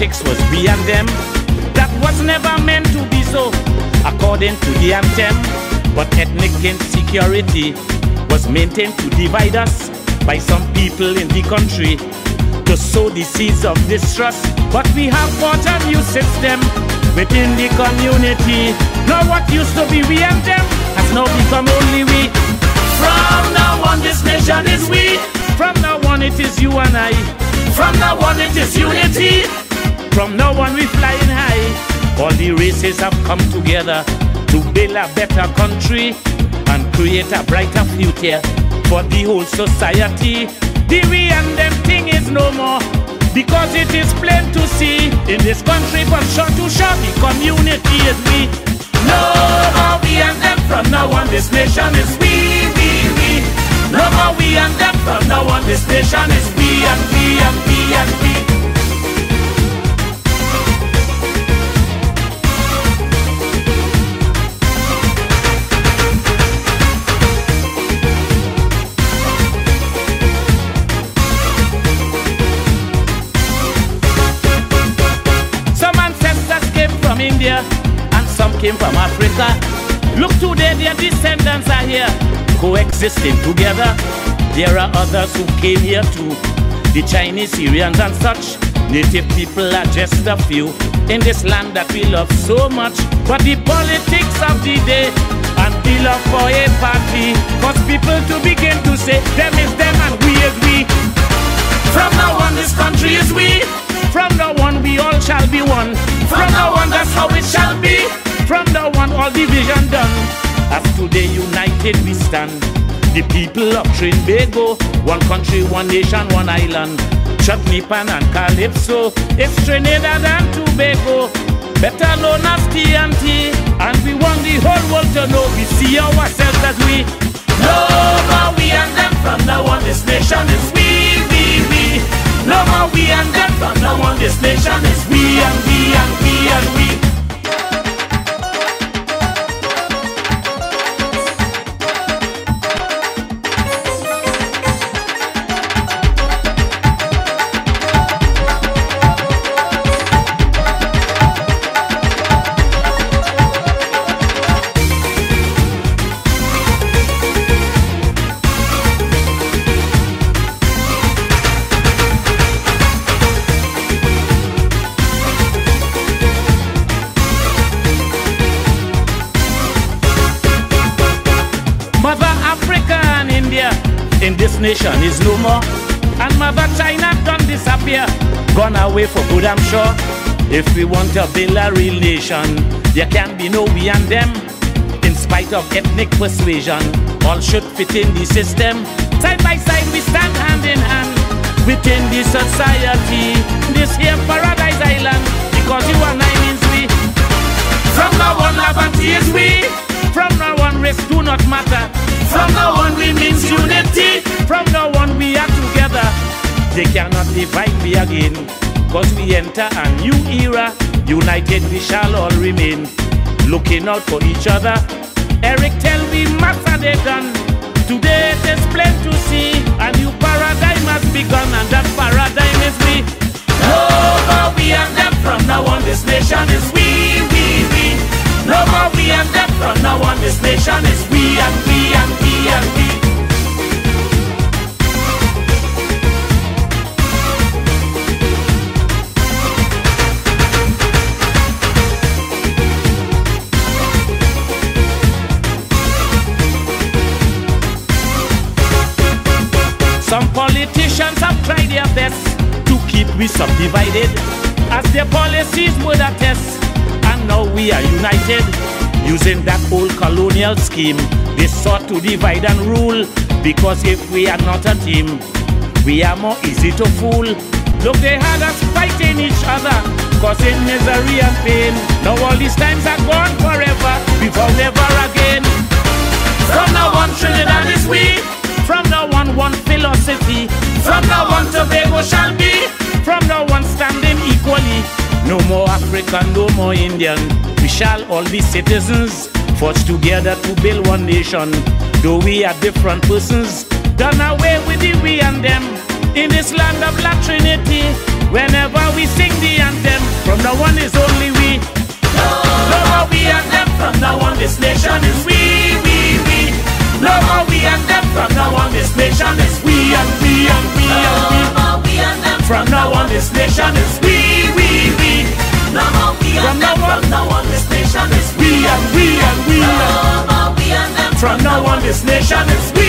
politics was we and them. That was never meant to be so, according to the anthem. But ethnic insecurity was maintained to divide us by some people in the country, to sow the seeds of distrust. But we have fought a new system within the community. Now what used to be we and them has now become only we. From now on this nation is we. From now on it is you and I. From now on it is unity. From now on we flying high. All the races have come together to build a better country and create a brighter future for the whole society. The we and them thing is no more, because it is plain to see in this country from shore to shore the community is we. No more we and them. From now on this nation is we. No more we and them. From now on this nation is we and we and we and we. India and some came from Africa. Look today, their descendants are here, coexisting together. There are others who came here too, the Chinese, Syrians and such. Native people are just a few in this land that we love so much. But the politics of the day and the love for a party cause people to begin to say them is them and we is we. From now on this country is we. From now on we all shall be one. From now on that's how it shall be. From now on all division done. As today united we stand, the people of Trinbago. One country, one nation, one island. Chutney Pan and Calypso. It's Trinidad and Tobago, better known as TNT. And we want the whole world to know we see ourselves as we. No more we and them. From now on this nation is we. No more we and them. From now on this nation is we and we and we and we. In this nation is no more, and Mother China done disappear, gone away for good I'm sure. If we want to build a real nation, there can be no we and them. In spite of ethnic persuasion, all should fit in the system. Side by side we stand hand in hand within the society. This here paradise island, because you and I means we. From now on Lavanti is we. From now on race do not matter. From now on we means unity. From now on we are together. They cannot divide me again, cause we enter a new era. United we shall all remain, looking out for each other. Eric tell me master they done. Today it is plain to see a new paradigm has begun, and that paradigm is we. No more we and them. From now on this nation is we. No more we and them. From now on this nation is we and we and we and we. Some politicians have tried their best to keep we subdivided, as their policies would attest. And now we are united, using that old colonial scheme. They sought to divide and rule, because if we are not a team, we are more easy to fool. Look, they had us fighting each other, causing misery and pain. Now all these times are gone forever, before never again. From now on Trinidad is we. From now on one philosophy. From now on Tobago shall be. From now on standing equally. No more African, no more Indian. We shall all be citizens, forged together to build one nation. Though we are different persons, done away with the we and them. In this land of La Trinity, Whenever we sing the anthem, from now on is only we. No more we and them, from now on this nation is we. No more we and them, from now on this nation is we and we and we and we. No more we and them, from now on this nation is we. No more we and them, from now on this nation is we and we and we. No more we and them, from now on this nation is we.